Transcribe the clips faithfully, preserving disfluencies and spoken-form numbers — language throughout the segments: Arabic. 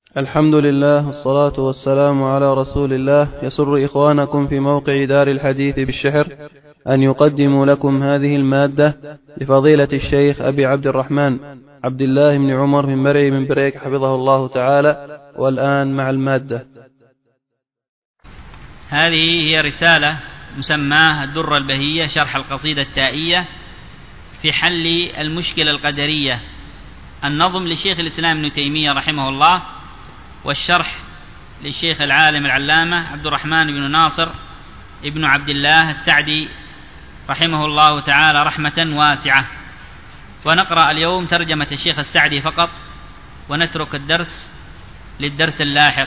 الحمد لله والصلاة والسلام على رسول الله. يسر إخوانكم في موقع دار الحديث بالشحر أن يقدموا لكم هذه المادة لفضيلة الشيخ أبي عبد الرحمن عبد الله بن عمر بن مرعي بن بريك حفظه الله تعالى. والآن مع المادة. هذه هي رسالة مسماها الدرة البهية شرح القصيدة التائية في حل المشكلة القدرية، النظم لشيخ الإسلام ابن تيمية رحمه الله، والشرح للشيخ العالم العلامة عبد الرحمن بن ناصر ابن عبد الله السعدي رحمه الله تعالى رحمة واسعة. ونقرأ اليوم ترجمة الشيخ السعدي فقط، ونترك الدرس للدرس اللاحق.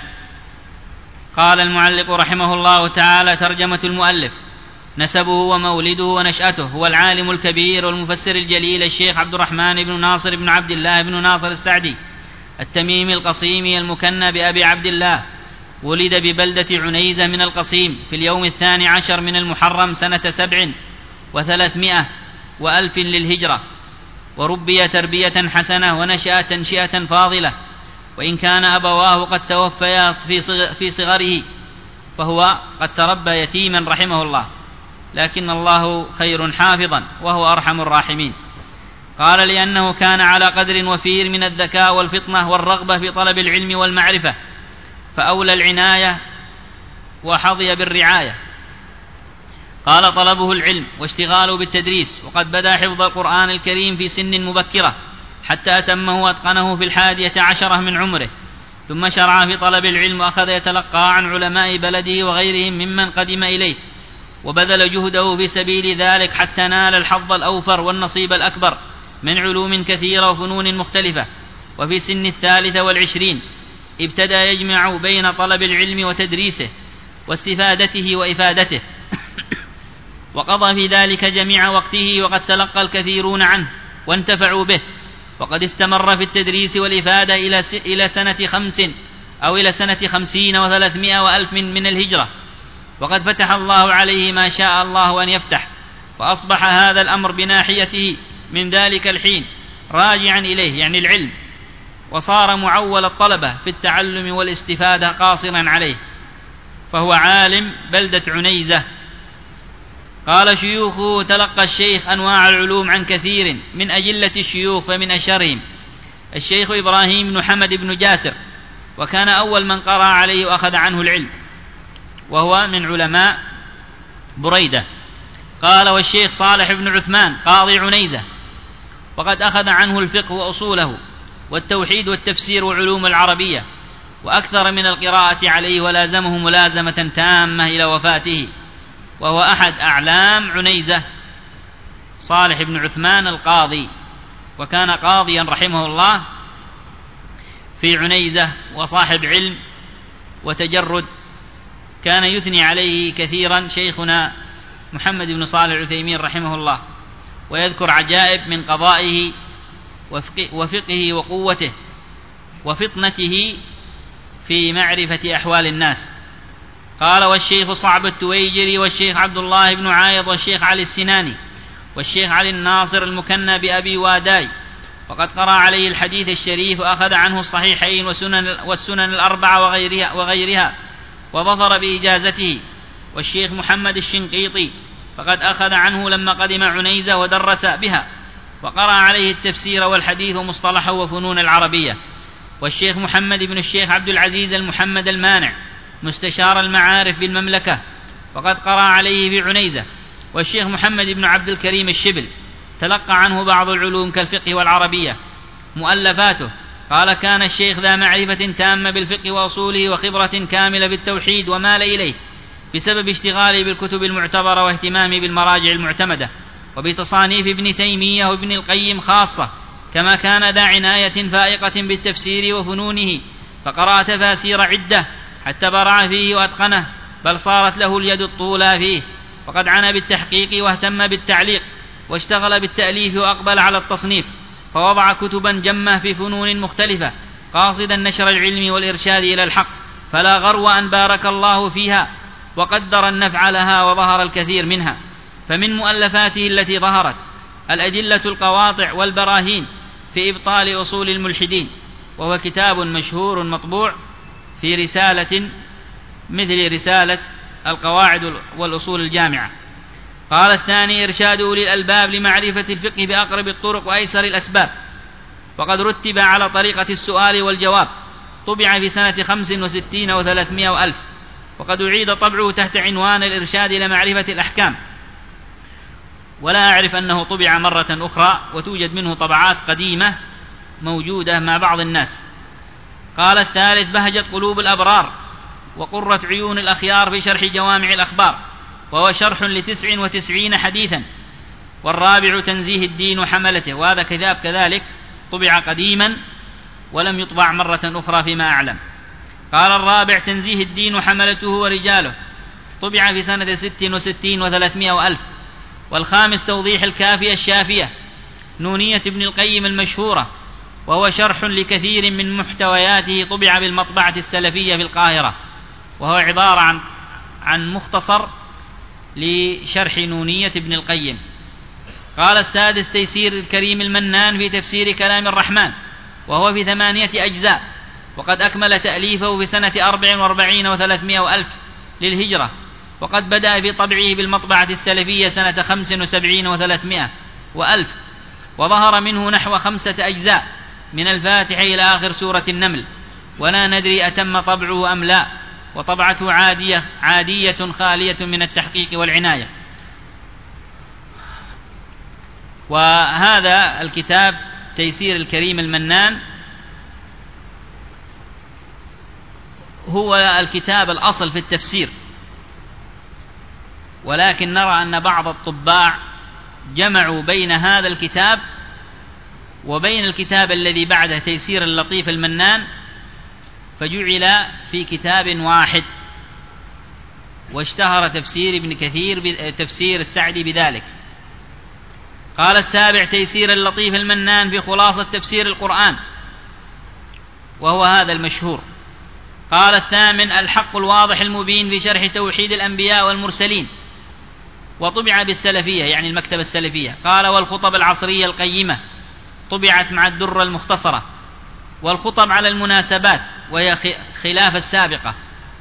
قال المعلق رحمه الله تعالى: ترجمة المؤلف: نسبه ومولده ونشأته. هو العالم الكبير والمفسر الجليل الشيخ عبد الرحمن بن ناصر بن عبد الله بن ناصر السعدي التميمي القصيمي المكنى بأبي عبد الله. ولد ببلدة عنيزة من القصيم في اليوم الثاني عشر من المحرم سنة سبع وثلاثمائة وألف للهجرة، وربي تربية حسنة ونشأ تنشئة فاضلة، وإن كان أبواه قد توفيا في صغره فهو قد تربى يتيما رحمه الله، لكن الله خير حافظا وهو أرحم الراحمين. قال: لأنه كان على قدر وفير من الذكاء والفطنة والرغبة في طلب العلم والمعرفة، فأولى العناية وحظي بالرعاية. قال: طلبه العلم واشتغاله بالتدريس، وقد بدأ حفظ القرآن الكريم في سن مبكرة حتى أتمه وأتقنه في الحادية عشرة من عمره، ثم شرع في طلب العلم وأخذ يتلقى عن علماء بلده وغيرهم ممن قدم إليه، وبذل جهده في سبيل ذلك حتى نال الحظ الأوفر والنصيب الأكبر من علوم كثيرة وفنون مختلفة. وفي سن الثالثة والعشرين ابتدأ يجمع بين طلب العلم وتدريسه واستفادته وإفادته، وقضى في ذلك جميع وقته، وقد تلقى الكثيرون عنه وانتفعوا به. وقد استمر في التدريس والإفادة إلى سنة خمس أو إلى سنة خمسين وثلاثمائة وألف من الهجرة، وقد فتح الله عليه ما شاء الله أن يفتح، فأصبح هذا الأمر بناحيته من ذلك الحين راجعا إليه، يعني العلم، وصار معول الطلبة في التعلم والاستفادة قاصرا عليه، فهو عالم بلدة عنيزة. قال: شيوخه: تلقى الشيخ أنواع العلوم عن كثير من أجلة الشيوخ، فمن أشهرهم الشيخ إبراهيم بن حمد بن جاسر، وكان أول من قرأ عليه وأخذ عنه العلم، وهو من علماء بريدة. قال: والشيخ صالح بن عثمان قاضي عنيزة، وقد أخذ عنه الفقه وأصوله والتوحيد والتفسير وعلوم العربية، وأكثر من القراءة عليه ولازمه ملازمة تامة إلى وفاته، وهو أحد أعلام عنيزة صالح بن عثمان القاضي، وكان قاضيا رحمه الله في عنيزة، وصاحب علم وتجرد. كان يثني عليه كثيرا شيخنا محمد بن صالح العثيمين رحمه الله، ويذكر عجائب من قضائه وفقه وقوته وفطنته في معرفة أحوال الناس. قال: والشيخ صعب التويجري، والشيخ عبد الله بن عايض، والشيخ علي السناني، والشيخ علي الناصر المكنى بأبي واداي، وقد قرأ عليه الحديث الشريف، وأخذ عنه الصحيحين والسنن, والسنن الأربعة وغيرها, وغيرها وظفر بإجازته. والشيخ محمد الشنقيطي فقد أخذ عنه لما قدم عنيزة ودرس بها، وقرأ عليه التفسير والحديث ومصطلحه وفنون العربية. والشيخ محمد بن الشيخ عبد العزيز المحمد المانع مستشار المعارف بالمملكة، وقد قرأ عليه في عنيزة. والشيخ محمد بن عبد الكريم الشبل تلقى عنه بعض العلوم كالفقه والعربية. مؤلفاته: قال: كان الشيخ ذا معرفة تامة بالفقه وأصوله، وخبرة كاملة بالتوحيد، ومال إليه بسبب اشتغاله بالكتب المعتبرة واهتمامه بالمراجع المعتمدة، وبتصانيف ابن تيمية وابن القيم خاصة، كما كان ذا عناية فائقة بالتفسير وفنونه، فقرأ تفاسير عدة حتى برع فيه وأتقنه، بل صارت له اليد الطولى فيه. وقد عنى بالتحقيق واهتم بالتعليق، واشتغل بالتأليف وأقبل على التصنيف، فوضع كتبا جمة في فنون مختلفة قاصدا نشر العلم والإرشاد إلى الحق، فلا غرو أن بارك الله فيها وقدر النفع لها، وظهر الكثير منها. فمن مؤلفاته التي ظهرت الأدلة القواطع والبراهين في إبطال أصول الملحدين، وهو كتاب مشهور مطبوع في رسالة مثل رسالة القواعد والأصول الجامعة. قال الثاني: إرشاد أولي الألباب لمعرفة الفقه بأقرب الطرق وأيسر الأسباب، وقد رتب على طريقة السؤال والجواب، طبع في سنة خمس وستين وثلاثمائة وألف، وقد أعيد طبعه تحت عنوان الإرشاد إلى معرفة الأحكام، ولا أعرف أنه طبع مرة أخرى، وتوجد منه طبعات قديمة موجودة مع بعض الناس. قال الثالث: بهجت قلوب الأبرار وقرة عيون الأخيار في شرح جوامع الأخبار، وهو شرح لتسع وتسعين حديثا. والرابع: تنزيه الدين وحملته، وهذا كتاب كذلك طبع قديما ولم يطبع مرة أخرى فيما أعلم. قال الرابع: تنزيه الدين وحملته ورجاله، طبع في سنة ست وستين وثلاثمائة وألف. والخامس: توضيح الكافية الشافية، نونية ابن القيم المشهورة، وهو شرح لكثير من محتوياته، طبع بالمطبعة السلفية في القاهرة، وهو عبارة عن عن مختصر لشرح نونية ابن القيم. قال السادس: تيسير الكريم المنان في تفسير كلام الرحمن، وهو في ثمانية أجزاء، وقد أكمل تأليفه في سنة أربع وأربعين وثلاثمائة وألف للهجرة، وقد بدأ في طبعه بالمطبعة السلفية سنة خمس وسبعين وثلاثمائة وألف، وظهر منه نحو خمسة أجزاء من الفاتحة إلى آخر سورة النمل، ولا ندري أتم طبعه أم لا، وطبعته عادية, عادية خالية من التحقيق والعناية. وهذا الكتاب تيسير الكريم المنان هو الكتاب الأصل في التفسير، ولكن نرى أن بعض الطباع جمعوا بين هذا الكتاب وبين الكتاب الذي بعده تيسير اللطيف المنان، فجعل في كتاب واحد، واشتهر تفسير ابن كثير تفسير السعدي بذلك. قال السابع: تيسير اللطيف المنان في خلاصة تفسير القرآن، وهو هذا المشهور. قال الثامن: الحق الواضح المبين في شرح توحيد الأنبياء والمرسلين، وطبع بالسلفية يعني المكتبة السلفية. قال: والخطب العصرية القيمة، طبعت مع الدرة المختصرة. والخطب على المناسبات، وهي خلاف السابقة،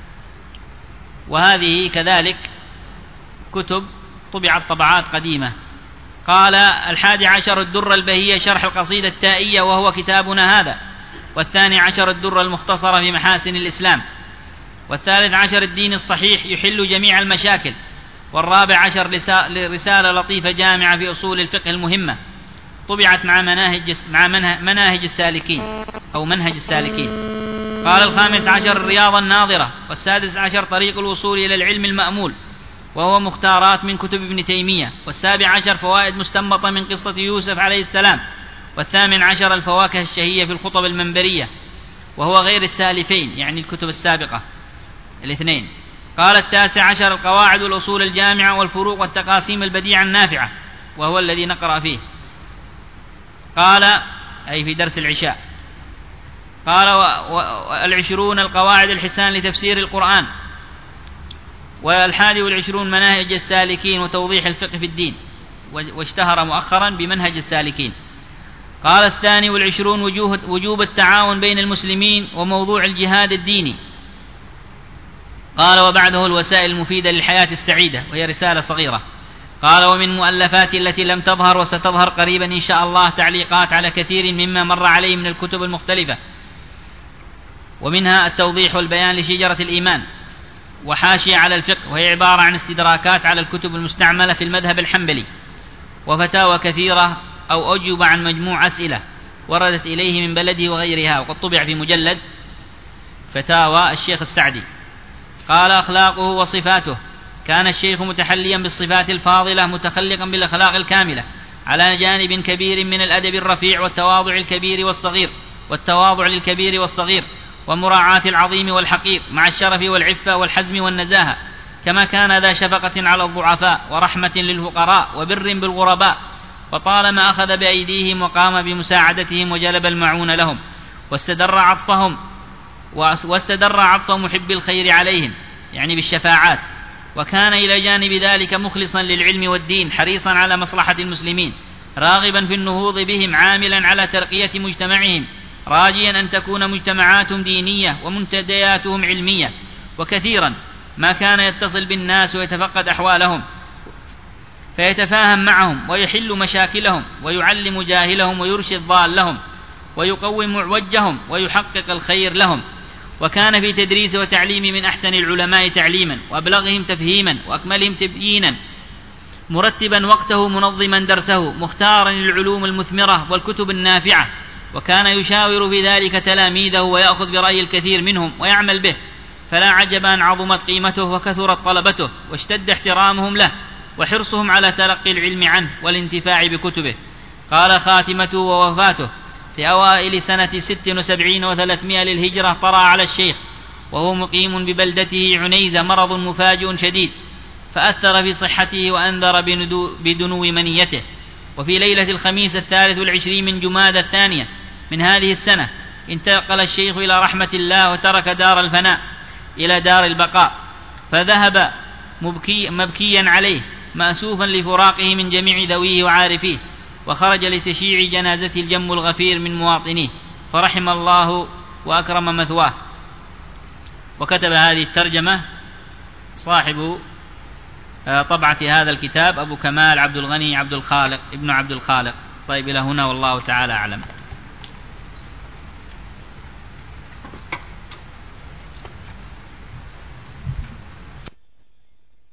وهذه كذلك كتب طبعت طبعات قديمة. قال الحادي عشر: الدرة البهية شرح القصيدة التائية، وهو كتابنا هذا. والثاني عشر: الدرة المختصرة في محاسن الإسلام. والثالث عشر: الدين الصحيح يحل جميع المشاكل. والرابع عشر: رسالة لطيفة جامعة في أصول الفقه المهمة، طبعت مع مناهج مع مناهج السالكين أو منهج السالكين. قال الخامس عشر: الرياض الناظرة. والسادس عشر: طريق الوصول إلى العلم المأمول، وهو مختارات من كتب ابن تيمية. والسابع عشر: فوائد مستنبطة من قصة يوسف عليه السلام. والثامن عشر: الفواكه الشهية في الخطب المنبرية، وهو غير السالفين يعني الكتب السابقة الاثنين. قال التاسع عشر: القواعد والأصول الجامعة والفروق والتقاسيم البديعة النافعة، وهو الذي نقرأ فيه. قال أي في درس العشاء. قال: والعشرون: القواعد الحسان لتفسير القرآن. والحادي والعشرون: مناهج السالكين وتوضيح الفقه في الدين، واشتهر مؤخرا بمنهج السالكين. قال الثاني والعشرون: وجوب التعاون بين المسلمين وموضوع الجهاد الديني. قال: وبعده الوسائل المفيدة للحياة السعيدة، وهي رسالة صغيرة. قال: ومن مؤلفات التي لم تظهر وستظهر قريبا إن شاء الله تعليقات على كثير مما مر عليه من الكتب المختلفة، ومنها التوضيح والبيان لشجرة الإيمان، وحاشية على الفقه، وهي عبارة عن استدراكات على الكتب المستعملة في المذهب الحنبلي، وفتاوى كثيرة أو أجوبة عن مجموع أسئلة وردت إليه من بلده وغيرها، وقد طبع في مجلد فتاوى الشيخ السعدي. قال: أخلاقه وصفاته. كان الشيخ متحليا بالصفات الفاضلة، متخلقا بالأخلاق الكاملة، على جانب كبير من الأدب الرفيع والتواضع الكبير والصغير والتواضع للكبير والصغير، ومراعاة العظيم والحقير، مع الشرف والعفة والحزم والنزاهة، كما كان ذا شفقة على الضعفاء ورحمة للفقراء وبر بالغرباء، وطالما أخذ بأيديهم وقام بمساعدتهم وجلب المعون لهم، واستدر عطفهم واستدر عطف محب الخير عليهم يعني بالشفاعات، وكان إلى جانب ذلك مخلصا للعلم والدين، حريصا على مصلحة المسلمين، راغبا في النهوض بهم، عاملا على ترقية مجتمعهم راجيا أن تكون مجتمعاتهم دينية ومنتدياتهم علمية، وكثيرا ما كان يتصل بالناس ويتفقد أحوالهم فيتفاهم معهم ويحل مشاكلهم ويعلم جاهلهم ويرشد ضالهم ويقوم معوجهم ويحقق الخير لهم. وكان في تدريس وتعليم من أحسن العلماء تعليما وأبلغهم تفهيما وأكملهم تبيينا، مرتبا وقته منظما درسه مختارا للعلوم المثمرة والكتب النافعة، وكان يشاور في ذلك تلاميذه ويأخذ برأي الكثير منهم ويعمل به، فلا عجب أن عظمت قيمته وكثرت طلبته واشتد احترامهم له وحرصهم على تلقي العلم عنه والانتفاع بكتبه. قال خاتمته ووفاته في أوائل سنة ست وسبعين وثلاثمائة للهجرة طرأ على الشيخ وهو مقيم ببلدته عنيزة مرض مفاجئ شديد، فأثر في صحته وأنذر بدنو منيته. وفي ليلة الخميس الثالث والعشرين من جمادى الثانية من هذه السنة انتقل الشيخ إلى رحمة الله وترك دار الفناء إلى دار البقاء، فذهب مبكي مبكيا عليه مأسوفا لفراقه من جميع ذويه وعارفيه، وخرج لتشييع جنازة الجم الغفير من مواطنيه، فرحم الله وأكرم مثواه. وكتب هذه الترجمة صاحب طبعة هذا الكتاب أبو كمال عبد الغني عبد الخالق ابن عبد الخالق. طيب إلى هنا والله تعالى أعلم.